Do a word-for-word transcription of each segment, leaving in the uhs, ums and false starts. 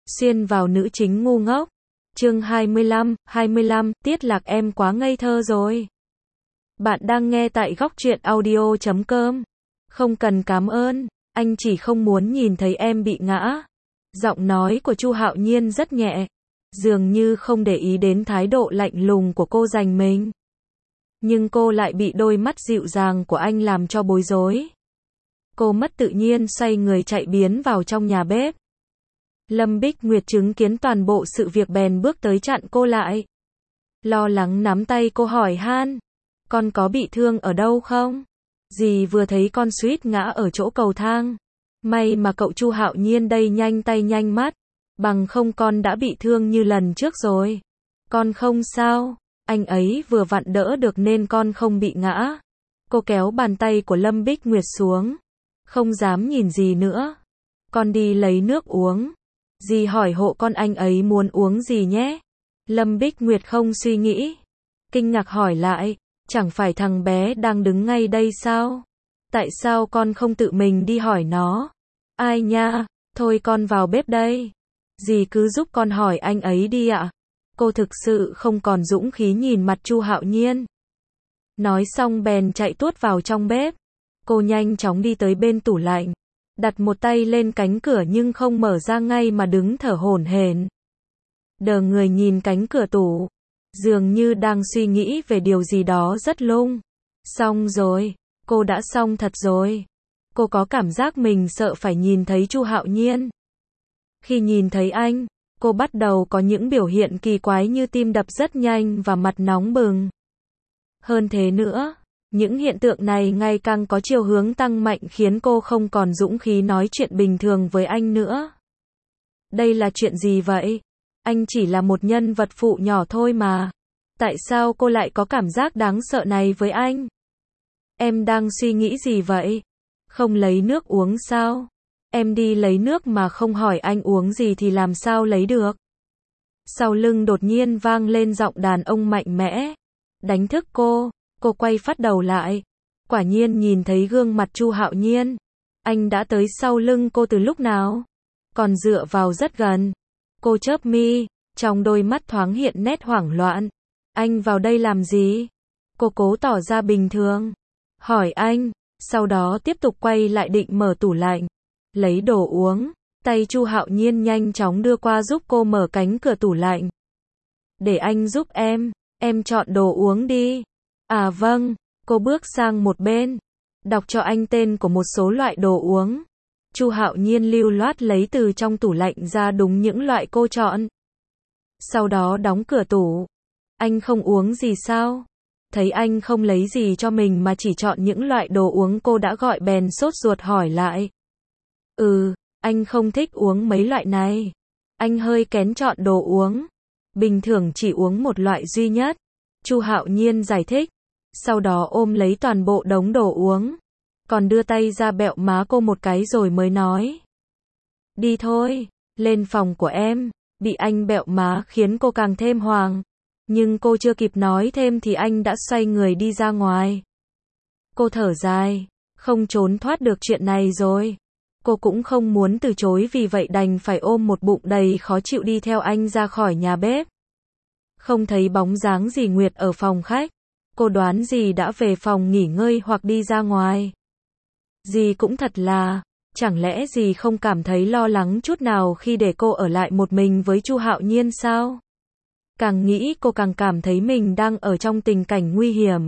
Xuyên vào nữ chính ngu ngốc. Chương hai mươi lăm, hai mươi lăm, Tiết Lạc em quá ngây thơ rồi. Bạn đang nghe tại góc truyện audio chấm com. Không cần cảm ơn, anh chỉ không muốn nhìn thấy em bị ngã. Giọng nói của Chu Hạo Nhiên rất nhẹ, dường như không để ý đến thái độ lạnh lùng của cô dành mình. Nhưng cô lại bị đôi mắt dịu dàng của anh làm cho bối rối. Cô mất tự nhiên xoay người chạy biến vào trong nhà bếp. Lâm Bích Nguyệt chứng kiến toàn bộ sự việc bèn bước tới chặn cô lại. Lo lắng nắm tay cô hỏi han, con có bị thương ở đâu không? Dì vừa thấy con suýt ngã ở chỗ cầu thang. May mà cậu Chu Hạo Nhiên đây nhanh tay nhanh mắt, bằng không con đã bị thương như lần trước rồi. Con không sao, anh ấy vừa vặn đỡ được nên con không bị ngã. Cô kéo bàn tay của Lâm Bích Nguyệt xuống, không dám nhìn gì nữa. Con đi lấy nước uống. Dì hỏi hộ con anh ấy muốn uống gì nhé. Lâm Bích Nguyệt không suy nghĩ, kinh ngạc hỏi lại, chẳng phải thằng bé đang đứng ngay đây sao? Tại sao con không tự mình đi hỏi nó? Ai nha, thôi con vào bếp đây. Dì cứ giúp con hỏi anh ấy đi ạ. Cô thực sự không còn dũng khí nhìn mặt Chu Hạo Nhiên. Nói xong bèn chạy tuốt vào trong bếp. Cô nhanh chóng đi tới bên tủ lạnh, đặt một tay lên cánh cửa nhưng không mở ra ngay mà đứng thở hổn hển. Đờ người nhìn cánh cửa tủ, dường như đang suy nghĩ về điều gì đó rất lung. Xong rồi, cô đã xong thật rồi. Cô có cảm giác mình sợ phải nhìn thấy Chu Hạo Nhiên. Khi nhìn thấy anh, cô bắt đầu có những biểu hiện kỳ quái như tim đập rất nhanh và mặt nóng bừng. Hơn thế nữa, những hiện tượng này ngày càng có chiều hướng tăng mạnh khiến cô không còn dũng khí nói chuyện bình thường với anh nữa. Đây là chuyện gì vậy? Anh chỉ là một nhân vật phụ nhỏ thôi mà. Tại sao cô lại có cảm giác đáng sợ này với anh? Em đang suy nghĩ gì vậy? Không lấy nước uống sao? Em đi lấy nước mà không hỏi anh uống gì thì làm sao lấy được? Sau lưng đột nhiên vang lên giọng đàn ông mạnh mẽ, đánh thức cô. Cô quay phát đầu lại, quả nhiên nhìn thấy gương mặt Chu Hạo Nhiên. Anh đã tới sau lưng cô từ lúc nào? Còn dựa vào rất gần. Cô chớp mi, trong đôi mắt thoáng hiện nét hoảng loạn. Anh vào đây làm gì? Cô cố tỏ ra bình thường, hỏi anh, sau đó tiếp tục quay lại định mở tủ lạnh, lấy đồ uống. Tay Chu Hạo Nhiên nhanh chóng đưa qua giúp cô mở cánh cửa tủ lạnh. Để anh giúp em, em chọn đồ uống đi. À vâng, cô bước sang một bên, đọc cho anh tên của một số loại đồ uống. Chu Hạo Nhiên lưu loát lấy từ trong tủ lạnh ra đúng những loại cô chọn. Sau đó đóng cửa tủ. Anh không uống gì sao? Thấy anh không lấy gì cho mình mà chỉ chọn những loại đồ uống cô đã gọi bèn sốt ruột hỏi lại. Ừ, anh không thích uống mấy loại này. Anh hơi kén chọn đồ uống. Bình thường chỉ uống một loại duy nhất. Chu Hạo Nhiên giải thích. Sau đó ôm lấy toàn bộ đống đồ uống, còn đưa tay ra bẹo má cô một cái rồi mới nói. Đi thôi, lên phòng của em. Bị anh bẹo má khiến cô càng thêm hoảng. Nhưng cô chưa kịp nói thêm thì anh đã xoay người đi ra ngoài. Cô thở dài, không trốn thoát được chuyện này rồi. Cô cũng không muốn từ chối vì vậy đành phải ôm một bụng đầy khó chịu đi theo anh ra khỏi nhà bếp. Không thấy bóng dáng dì Nguyệt ở phòng khách. Cô đoán dì đã về phòng nghỉ ngơi hoặc đi ra ngoài. Dì cũng thật là, chẳng lẽ dì không cảm thấy lo lắng chút nào khi để cô ở lại một mình với Chu Hạo Nhiên sao? Càng nghĩ cô càng cảm thấy mình đang ở trong tình cảnh nguy hiểm.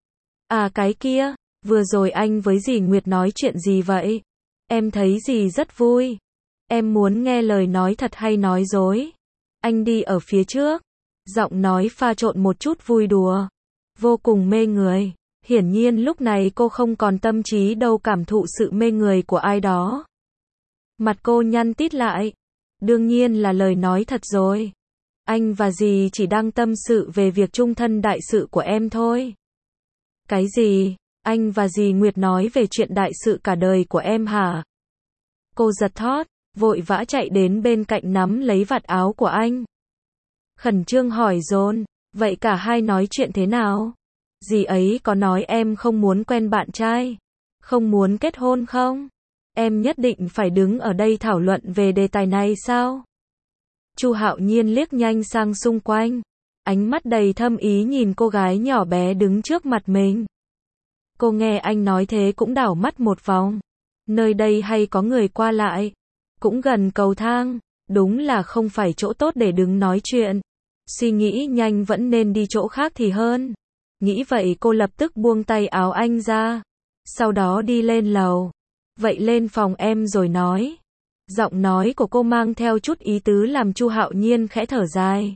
À cái kia, vừa rồi anh với dì Nguyệt nói chuyện gì vậy? Em thấy dì rất vui. Em muốn nghe lời nói thật hay nói dối? Anh đi ở phía trước. Giọng nói pha trộn một chút vui đùa, vô cùng mê người. Hiển nhiên lúc này cô không còn tâm trí đâu cảm thụ sự mê người của ai đó. Mặt cô nhăn tít lại. Đương nhiên là lời nói thật rồi. Anh và dì chỉ đang tâm sự về việc chung thân đại sự của em thôi. Cái gì? Anh và dì Nguyệt nói về chuyện đại sự cả đời của em hả? Cô giật thót, vội vã chạy đến bên cạnh nắm lấy vạt áo của anh. Khẩn trương hỏi dồn, vậy cả hai nói chuyện thế nào? Dì ấy có nói em không muốn quen bạn trai, không muốn kết hôn không? Em nhất định phải đứng ở đây thảo luận về đề tài này sao? Chu Hạo Nhiên liếc nhanh sang xung quanh, ánh mắt đầy thâm ý nhìn cô gái nhỏ bé đứng trước mặt mình. Cô nghe anh nói thế cũng đảo mắt một vòng. Nơi đây hay có người qua lại, cũng gần cầu thang, đúng là không phải chỗ tốt để đứng nói chuyện. Suy nghĩ nhanh vẫn nên đi chỗ khác thì hơn. Nghĩ vậy cô lập tức buông tay áo anh ra, sau đó đi lên lầu. Vậy lên phòng em rồi nói. Giọng nói của cô mang theo chút ý tứ làm Chu Hạo Nhiên khẽ thở dài,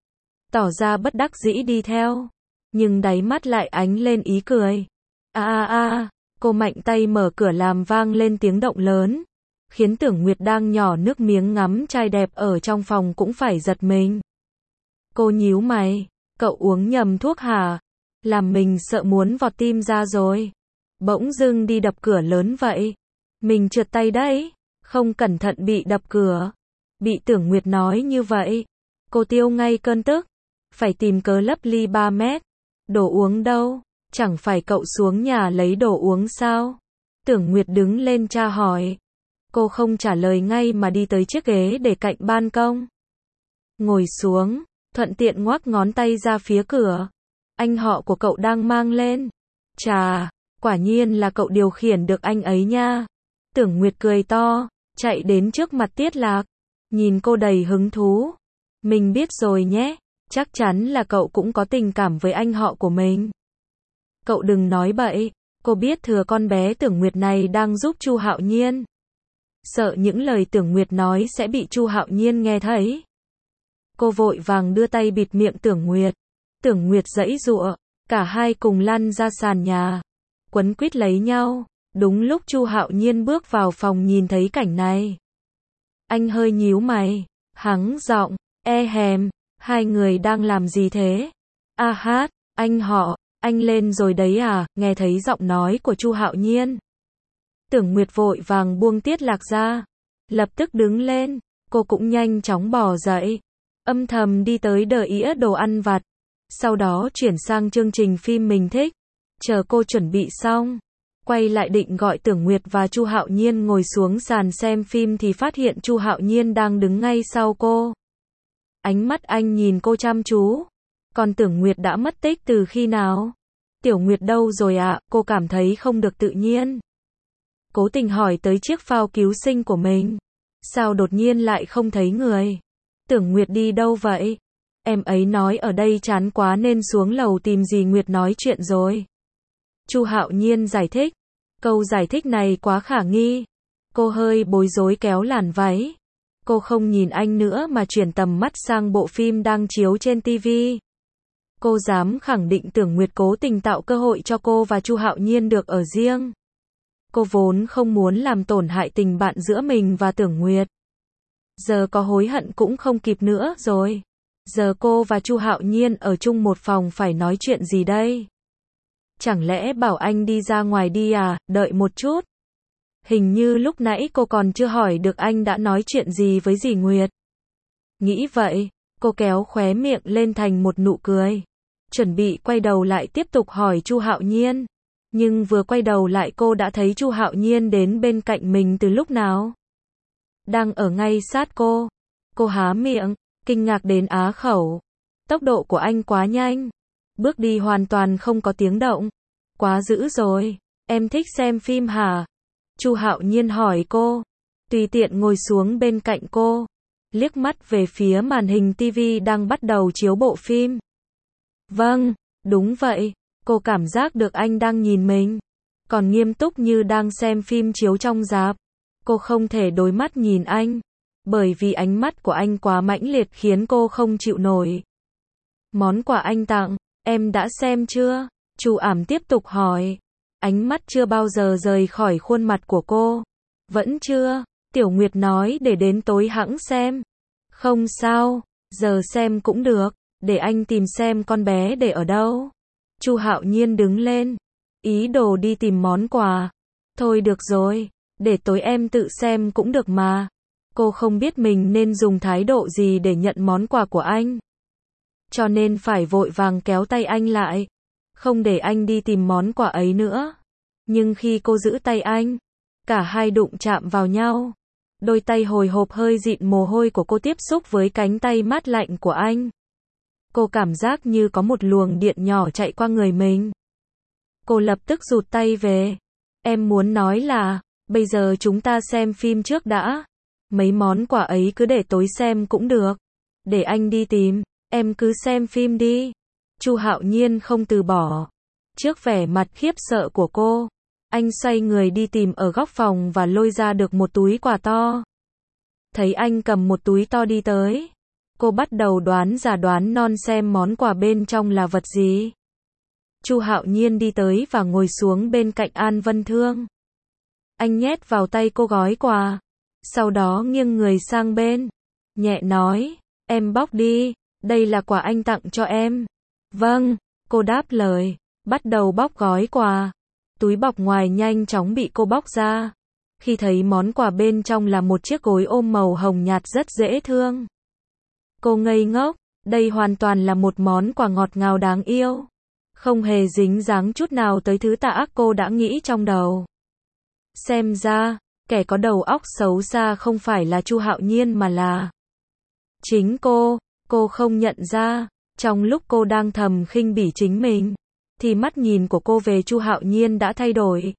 tỏ ra bất đắc dĩ đi theo, nhưng đáy mắt lại ánh lên ý cười. A a a, cô mạnh tay mở cửa làm vang lên tiếng động lớn, khiến Tưởng Nguyệt đang nhỏ nước miếng ngắm trai đẹp ở trong phòng cũng phải giật mình. Cô nhíu mày, cậu uống nhầm thuốc hả? Làm mình sợ muốn vọt tim ra rồi. Bỗng dưng đi đập cửa lớn vậy. Mình trượt tay đấy, không cẩn thận bị đập cửa. Bị Tưởng Nguyệt nói như vậy, cô tiêu ngay cơn tức, phải tìm cớ lấp ly ba mét. Đồ uống đâu? Chẳng phải cậu xuống nhà lấy đồ uống sao? Tưởng Nguyệt đứng lên tra hỏi. Cô không trả lời ngay mà đi tới chiếc ghế để cạnh ban công. Ngồi xuống, thuận tiện ngoắc ngón tay ra phía cửa. Anh họ của cậu đang mang lên. Chà, quả nhiên là cậu điều khiển được anh ấy nha. Tưởng Nguyệt cười to, chạy đến trước mặt Tiết Lạc, nhìn cô đầy hứng thú. Mình biết rồi nhé, chắc chắn là cậu cũng có tình cảm với anh họ của mình. Cậu đừng nói bậy, cô biết thừa con bé Tưởng Nguyệt này đang giúp Chu Hạo Nhiên. Sợ những lời Tưởng Nguyệt nói sẽ bị Chu Hạo Nhiên nghe thấy. Cô vội vàng đưa tay bịt miệng Tưởng Nguyệt. Tưởng Nguyệt giãy giụa, cả hai cùng lăn ra sàn nhà, quấn quýt lấy nhau. Đúng lúc Chu Hạo Nhiên bước vào phòng nhìn thấy cảnh này, anh hơi nhíu mày, hắng giọng, e hèm, hai người đang làm gì thế? A hát, anh họ, anh lên rồi đấy à? Nghe thấy giọng nói của Chu Hạo Nhiên, Tưởng Nguyệt vội vàng buông Tiết Lạc ra, lập tức đứng lên. Cô cũng nhanh chóng bò dậy, âm thầm đi tới đợi ĩa đồ ăn vặt, sau đó chuyển sang chương trình phim mình thích. Chờ cô chuẩn bị xong, quay lại định gọi Tưởng Nguyệt và Chu Hạo Nhiên ngồi xuống sàn xem phim thì phát hiện Chu Hạo Nhiên đang đứng ngay sau cô. Ánh mắt anh nhìn cô chăm chú. Còn Tưởng Nguyệt đã mất tích từ khi nào? Tiểu Nguyệt đâu rồi ạ? À? Cô cảm thấy không được tự nhiên. Cố tình hỏi tới chiếc phao cứu sinh của mình. Sao đột nhiên lại không thấy người? Tưởng Nguyệt đi đâu vậy? Em ấy nói ở đây chán quá nên xuống lầu tìm dì Nguyệt nói chuyện rồi. Chu Hạo Nhiên giải thích. Câu giải thích này quá khả nghi. Cô hơi bối rối kéo làn váy. Cô không nhìn anh nữa mà chuyển tầm mắt sang bộ phim đang chiếu trên ti vi. Cô dám khẳng định Tưởng Nguyệt cố tình tạo cơ hội cho cô và Chu Hạo Nhiên được ở riêng. Cô vốn không muốn làm tổn hại tình bạn giữa mình và Tưởng Nguyệt. Giờ có hối hận cũng không kịp nữa rồi. Giờ cô và Chu Hạo Nhiên ở chung một phòng phải nói chuyện gì đây? Chẳng lẽ bảo anh đi ra ngoài đi à? Đợi một chút. Hình như lúc nãy cô còn chưa hỏi được anh đã nói chuyện gì với dì Nguyệt. Nghĩ vậy, cô kéo khóe miệng lên thành một nụ cười, chuẩn bị quay đầu lại tiếp tục hỏi Chu Hạo Nhiên. Nhưng vừa quay đầu lại cô đã thấy Chu Hạo Nhiên đến bên cạnh mình từ lúc nào. Đang ở ngay sát cô. Cô há miệng, kinh ngạc đến á khẩu. Tốc độ của anh quá nhanh. Bước đi hoàn toàn không có tiếng động. Quá dữ rồi. Em thích xem phim hả? Chu Hạo Nhiên hỏi cô. Tùy tiện ngồi xuống bên cạnh cô, liếc mắt về phía màn hình ti vi đang bắt đầu chiếu bộ phim. Vâng, đúng vậy. Cô cảm giác được anh đang nhìn mình, còn nghiêm túc như đang xem phim chiếu trong rạp. Cô không thể đối mắt nhìn anh, bởi vì ánh mắt của anh quá mãnh liệt khiến cô không chịu nổi. Món quà anh tặng, em đã xem chưa? Chu Ảm tiếp tục hỏi. Ánh mắt chưa bao giờ rời khỏi khuôn mặt của cô. Vẫn chưa, Tiểu Nguyệt nói để đến tối hẵng xem. Không sao, giờ xem cũng được, để anh tìm xem con bé để ở đâu. Chu Hạo Nhiên đứng lên, ý đồ đi tìm món quà. Thôi được rồi, để tối em tự xem cũng được mà. Cô không biết mình nên dùng thái độ gì để nhận món quà của anh, cho nên phải vội vàng kéo tay anh lại, không để anh đi tìm món quà ấy nữa. Nhưng khi cô giữ tay anh, cả hai đụng chạm vào nhau. Đôi tay hồi hộp hơi dịn mồ hôi của cô tiếp xúc với cánh tay mát lạnh của anh. Cô cảm giác như có một luồng điện nhỏ chạy qua người mình. Cô lập tức rụt tay về. Em muốn nói là, bây giờ chúng ta xem phim trước đã. Mấy món quà ấy cứ để tối xem cũng được. Để anh đi tìm, em cứ xem phim đi. Chu Hạo Nhiên không từ bỏ. Trước vẻ mặt khiếp sợ của cô, anh xoay người đi tìm ở góc phòng và lôi ra được một túi quà to. Thấy anh cầm một túi to đi tới, cô bắt đầu đoán già đoán non xem món quà bên trong là vật gì. Chu Hạo Nhiên đi tới và ngồi xuống bên cạnh An Vân Thương. Anh nhét vào tay cô gói quà, sau đó nghiêng người sang bên, nhẹ nói, em bóc đi, đây là quà anh tặng cho em. Vâng, cô đáp lời, bắt đầu bóc gói quà. Túi bọc ngoài nhanh chóng bị cô bóc ra. Khi thấy món quà bên trong là một chiếc gối ôm màu hồng nhạt rất dễ thương. Cô ngây ngốc, đây hoàn toàn là một món quà ngọt ngào đáng yêu. Không hề dính dáng chút nào tới thứ tà ác cô đã nghĩ trong đầu. Xem ra, kẻ có đầu óc xấu xa không phải là Chu Hạo Nhiên mà là chính cô. Cô không nhận ra, trong lúc cô đang thầm khinh bỉ chính mình, thì mắt nhìn của cô về Chu Hạo Nhiên đã thay đổi.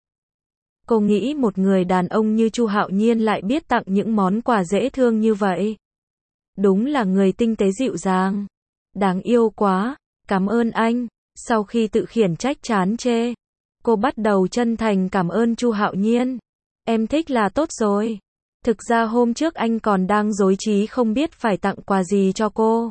Cô nghĩ một người đàn ông như Chu Hạo Nhiên lại biết tặng những món quà dễ thương như vậy. Đúng là người tinh tế dịu dàng. Đáng yêu quá, cảm ơn anh. Sau khi tự khiển trách chán chê, cô bắt đầu chân thành cảm ơn Chu Hạo Nhiên. Em thích là tốt rồi. Thực ra hôm trước anh còn đang rối trí không biết phải tặng quà gì cho cô.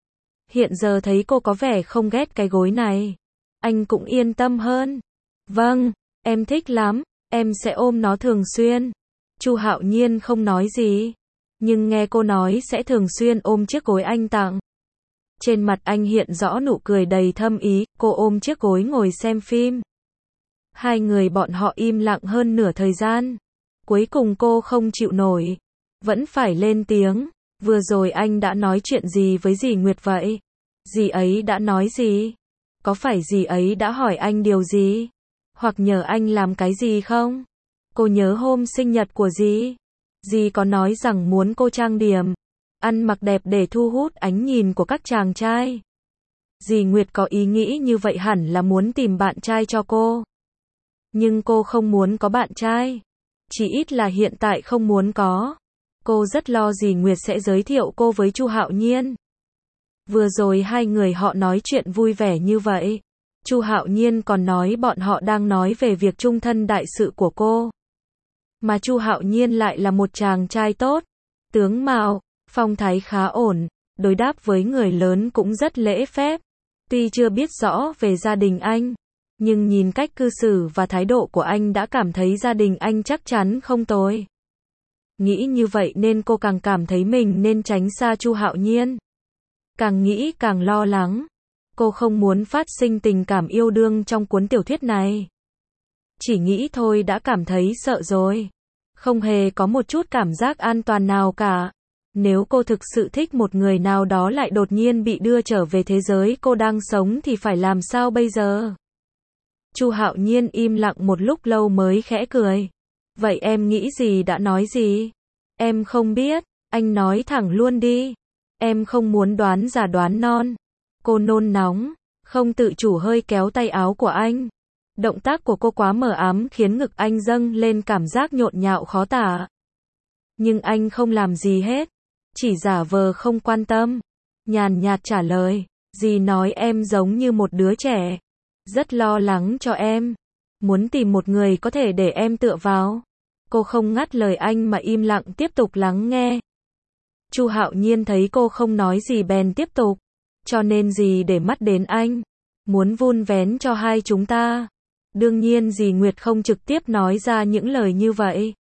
Hiện giờ thấy cô có vẻ không ghét cái gối này, anh cũng yên tâm hơn. Vâng, em thích lắm, em sẽ ôm nó thường xuyên. Chu Hạo Nhiên không nói gì, nhưng nghe cô nói sẽ thường xuyên ôm chiếc gối anh tặng. Trên mặt anh hiện rõ nụ cười đầy thâm ý, cô ôm chiếc gối ngồi xem phim. Hai người bọn họ im lặng hơn nửa thời gian. Cuối cùng cô không chịu nổi, vẫn phải lên tiếng. Vừa rồi anh đã nói chuyện gì với dì Nguyệt vậy? Dì ấy đã nói gì? Có phải dì ấy đã hỏi anh điều gì? Hoặc nhờ anh làm cái gì không? Cô nhớ hôm sinh nhật của dì. Dì có nói rằng muốn cô trang điểm, ăn mặc đẹp để thu hút ánh nhìn của các chàng trai. Dì Nguyệt có ý nghĩ như vậy hẳn là muốn tìm bạn trai cho cô. Nhưng cô không muốn có bạn trai. Chỉ ít là hiện tại không muốn có. Cô rất lo dì Nguyệt sẽ giới thiệu cô với Chu Hạo Nhiên. Vừa rồi hai người họ nói chuyện vui vẻ như vậy. Chu Hạo Nhiên còn nói bọn họ đang nói về việc chung thân đại sự của cô. Mà Chu Hạo Nhiên lại là một chàng trai tốt, tướng mạo, phong thái khá ổn, đối đáp với người lớn cũng rất lễ phép. Tuy chưa biết rõ về gia đình anh, nhưng nhìn cách cư xử và thái độ của anh đã cảm thấy gia đình anh chắc chắn không tồi. Nghĩ như vậy nên cô càng cảm thấy mình nên tránh xa Chu Hạo Nhiên. Càng nghĩ càng lo lắng. Cô không muốn phát sinh tình cảm yêu đương trong cuốn tiểu thuyết này. Chỉ nghĩ thôi đã cảm thấy sợ rồi. Không hề có một chút cảm giác an toàn nào cả. Nếu cô thực sự thích một người nào đó lại đột nhiên bị đưa trở về thế giới cô đang sống thì phải làm sao bây giờ? Chu Hạo Nhiên im lặng một lúc lâu mới khẽ cười. Vậy em nghĩ gì đã nói gì? Em không biết, anh nói thẳng luôn đi. Em không muốn đoán già đoán non. Cô nôn nóng, không tự chủ hơi kéo tay áo của anh. Động tác của cô quá mờ ám khiến ngực anh dâng lên cảm giác nhộn nhạo khó tả. Nhưng anh không làm gì hết, chỉ giả vờ không quan tâm. Nhàn nhạt trả lời, dì nói em giống như một đứa trẻ. Rất lo lắng cho em. Muốn tìm một người có thể để em tựa vào. Cô không ngắt lời anh mà im lặng tiếp tục lắng nghe. Chu Hạo Nhiên thấy cô không nói gì bèn tiếp tục. Cho nên dì để mắt đến anh. Muốn vun vén cho hai chúng ta. Đương nhiên dì Nguyệt không trực tiếp nói ra những lời như vậy.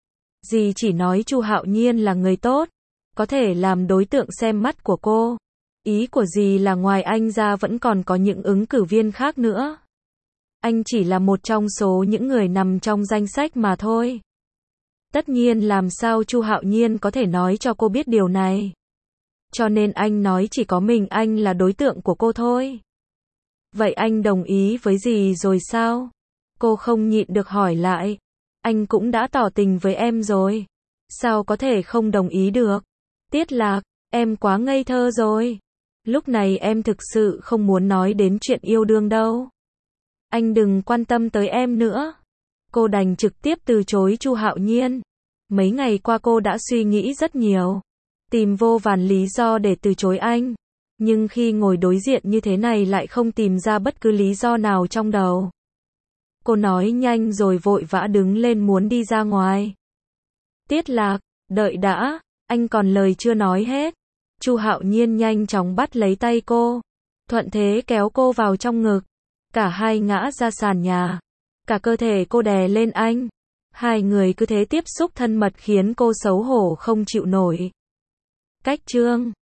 Dì chỉ nói Chu Hạo Nhiên là người tốt. Có thể làm đối tượng xem mắt của cô. Ý của dì là ngoài anh ra vẫn còn có những ứng cử viên khác nữa. Anh chỉ là một trong số những người nằm trong danh sách mà thôi. Tất nhiên làm sao Chu Hạo Nhiên có thể nói cho cô biết điều này. Cho nên anh nói chỉ có mình anh là đối tượng của cô thôi. Vậy anh đồng ý với dì rồi sao? Cô không nhịn được hỏi lại. Anh cũng đã tỏ tình với em rồi. Sao có thể không đồng ý được? Tiết Lạc, em quá ngây thơ rồi. Lúc này em thực sự không muốn nói đến chuyện yêu đương đâu. Anh đừng quan tâm tới em nữa. Cô đành trực tiếp từ chối Chu Hạo Nhiên. Mấy ngày qua cô đã suy nghĩ rất nhiều, tìm vô vàn lý do để từ chối anh. Nhưng khi ngồi đối diện như thế này lại không tìm ra bất cứ lý do nào trong đầu. Cô nói nhanh rồi vội vã đứng lên muốn đi ra ngoài. Tiết Lạc, đợi đã, anh còn lời chưa nói hết. Chu Hạo Nhiên nhanh chóng bắt lấy tay cô, thuận thế kéo cô vào trong ngực. Cả hai ngã ra sàn nhà, cả cơ thể cô đè lên anh. Hai người cứ thế tiếp xúc thân mật khiến cô xấu hổ không chịu nổi. Cách chương